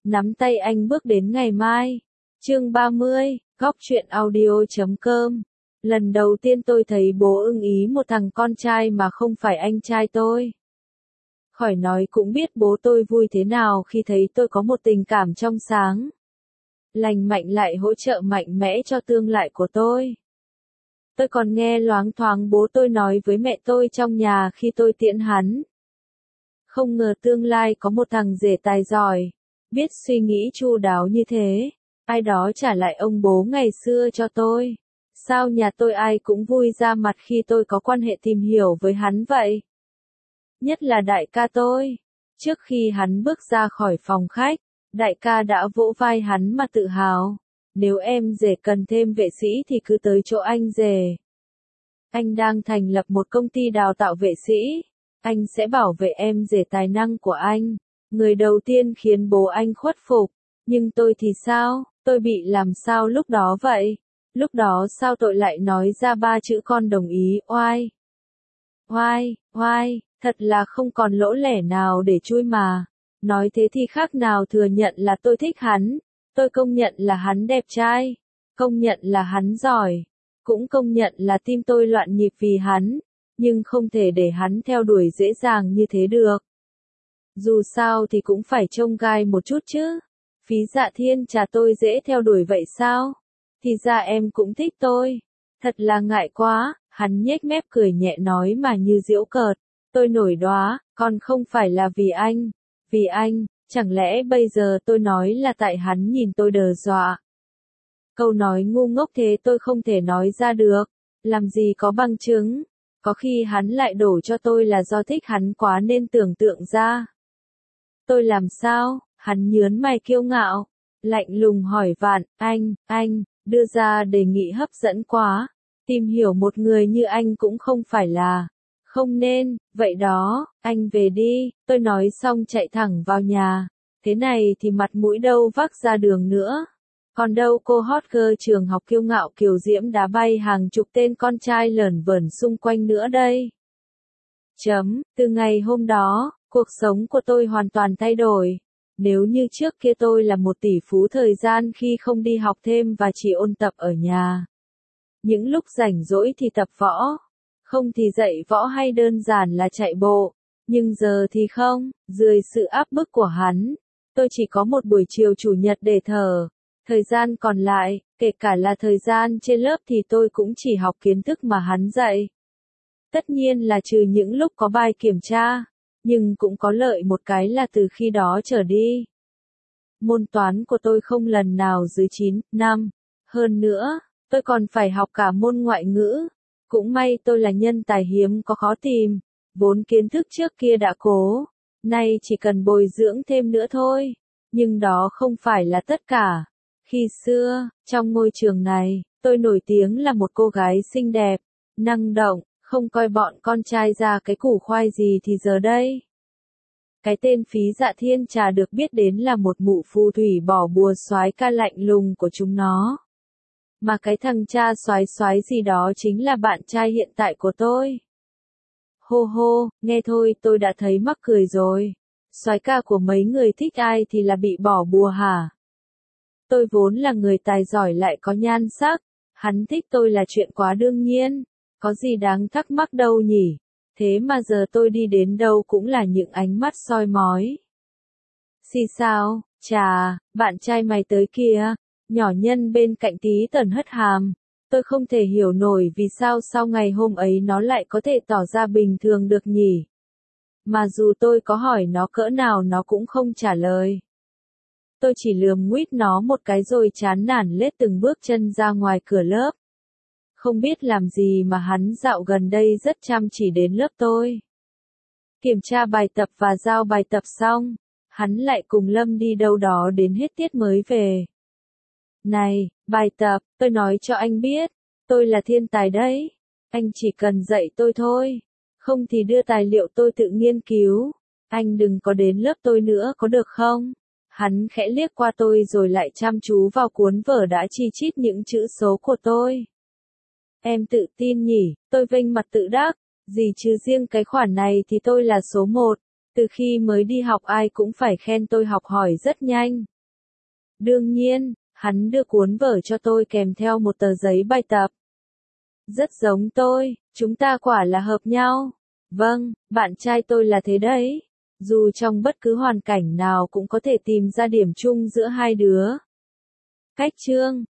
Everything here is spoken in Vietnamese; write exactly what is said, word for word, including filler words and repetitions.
Nắm tay anh bước đến ngày mai. Chương ba mươi, góc truyện audio chấm com. Lần đầu tiên tôi thấy bố ưng ý một thằng con trai mà không phải anh trai tôi. Khỏi nói cũng biết bố tôi vui thế nào khi thấy tôi có một tình cảm trong sáng, lành mạnh lại hỗ trợ mạnh mẽ cho tương lai của tôi. Tôi còn nghe loáng thoáng bố tôi nói với mẹ tôi trong nhà khi tôi tiễn hắn. Không ngờ tương lai có một thằng rể tài giỏi, biết suy nghĩ chu đáo như thế. Ai đó trả lại ông bố ngày xưa cho tôi. Sao nhà tôi ai cũng vui ra mặt khi tôi có quan hệ tìm hiểu với hắn vậy? Nhất là đại ca tôi. Trước khi hắn bước ra khỏi phòng khách, đại ca đã vỗ vai hắn mà tự hào. Nếu em rể cần thêm vệ sĩ thì cứ tới chỗ anh rể. Anh đang thành lập một công ty đào tạo vệ sĩ. Anh sẽ bảo vệ em rể tài năng của anh. Người đầu tiên khiến bố anh khuất phục. Nhưng tôi thì sao? Tôi bị làm sao lúc đó vậy? Lúc đó sao tôi lại nói ra ba chữ con đồng ý, oai? Oai, oai, thật là không còn lỗ lẻ nào để chui mà. Nói thế thì khác nào thừa nhận là tôi thích hắn. Tôi công nhận là hắn đẹp trai. Công nhận là hắn giỏi. Cũng công nhận là tim tôi loạn nhịp vì hắn. Nhưng không thể để hắn theo đuổi dễ dàng như thế được. Dù sao thì cũng phải trông gai một chút chứ. Phí Dạ Thiên Trà tôi dễ theo đuổi vậy sao? Thì ra em cũng thích tôi. Thật là ngại quá, hắn nhếch mép cười nhẹ nói mà như giễu cợt. Tôi nổi đoá, còn không phải là vì anh. Vì anh, chẳng lẽ bây giờ tôi nói là tại hắn nhìn tôi đờ dọa. Câu nói ngu ngốc thế tôi không thể nói ra được. Làm gì có bằng chứng. Có khi hắn lại đổ cho tôi là do thích hắn quá nên tưởng tượng ra. Tôi làm sao? Hắn nhớn mày kiêu ngạo, lạnh lùng hỏi Vạn, anh, anh, đưa ra đề nghị hấp dẫn quá, tìm hiểu một người như anh cũng không phải là, không nên, vậy đó, anh về đi, tôi nói xong chạy thẳng vào nhà, thế này thì mặt mũi đâu vác ra đường nữa, còn đâu cô hot girl trường học kiêu ngạo kiều diễm đá bay hàng chục tên con trai lởn vởn xung quanh nữa đây. Chấm, từ ngày hôm đó, cuộc sống của tôi hoàn toàn thay đổi. Nếu như trước kia tôi là một tỷ phú thời gian khi không đi học thêm và chỉ ôn tập ở nhà. Những lúc rảnh rỗi thì tập võ, không thì dạy võ hay đơn giản là chạy bộ. Nhưng giờ thì không, dưới sự áp bức của hắn, tôi chỉ có một buổi chiều chủ nhật để thở. Thời gian còn lại, kể cả là thời gian trên lớp thì tôi cũng chỉ học kiến thức mà hắn dạy. Tất nhiên là trừ những lúc có bài kiểm tra. Nhưng cũng có lợi một cái là từ khi đó trở đi. Môn toán của tôi không lần nào dưới chín, năm. Hơn nữa, tôi còn phải học cả môn ngoại ngữ. Cũng may tôi là nhân tài hiếm có khó tìm. Vốn kiến thức trước kia đã cố. Nay chỉ cần bồi dưỡng thêm nữa thôi. Nhưng đó không phải là tất cả. Khi xưa, trong môi trường này, tôi nổi tiếng là một cô gái xinh đẹp, năng động. Không coi bọn con trai ra cái củ khoai gì thì giờ đây. Cái tên Phí Dạ Thiên Trà được biết đến là một mụ phù thủy bỏ bùa soái ca lạnh lùng của chúng nó. Mà cái thằng cha soái soái gì đó chính là bạn trai hiện tại của tôi. Hô hô, nghe thôi tôi đã thấy mắc cười rồi. Soái ca của mấy người thích ai thì là bị bỏ bùa hả? Tôi vốn là người tài giỏi lại có nhan sắc. Hắn thích tôi là chuyện quá đương nhiên. Có gì đáng thắc mắc đâu nhỉ? Thế mà giờ tôi đi đến đâu cũng là những ánh mắt soi mói. Xì sao, chà, bạn trai mày tới kìa. Nhỏ nhân bên cạnh tí tần hất hàm. Tôi không thể hiểu nổi vì sao sau ngày hôm ấy nó lại có thể tỏ ra bình thường được nhỉ. Mà dù tôi có hỏi nó cỡ nào nó cũng không trả lời. Tôi chỉ lườm nguýt nó một cái rồi chán nản lết từng bước chân ra ngoài cửa lớp. Không biết làm gì mà hắn dạo gần đây rất chăm chỉ đến lớp tôi. Kiểm tra bài tập và giao bài tập xong, hắn lại cùng Lâm đi đâu đó đến hết tiết mới về. Này, bài tập, tôi nói cho anh biết, tôi là thiên tài đấy. Anh chỉ cần dạy tôi thôi, không thì đưa tài liệu tôi tự nghiên cứu. Anh đừng có đến lớp tôi nữa có được không? Hắn khẽ liếc qua tôi rồi lại chăm chú vào cuốn vở đã chi chít những chữ số của tôi. Em tự tin nhỉ, tôi vênh mặt tự đắc, gì chứ riêng cái khoản này thì tôi là số một, từ khi mới đi học ai cũng phải khen tôi học hỏi rất nhanh. Đương nhiên, hắn đưa cuốn vở cho tôi kèm theo một tờ giấy bài tập. Rất giống tôi, chúng ta quả là hợp nhau. Vâng, bạn trai tôi là thế đấy. Dù trong bất cứ hoàn cảnh nào cũng có thể tìm ra điểm chung giữa hai đứa. Cách chương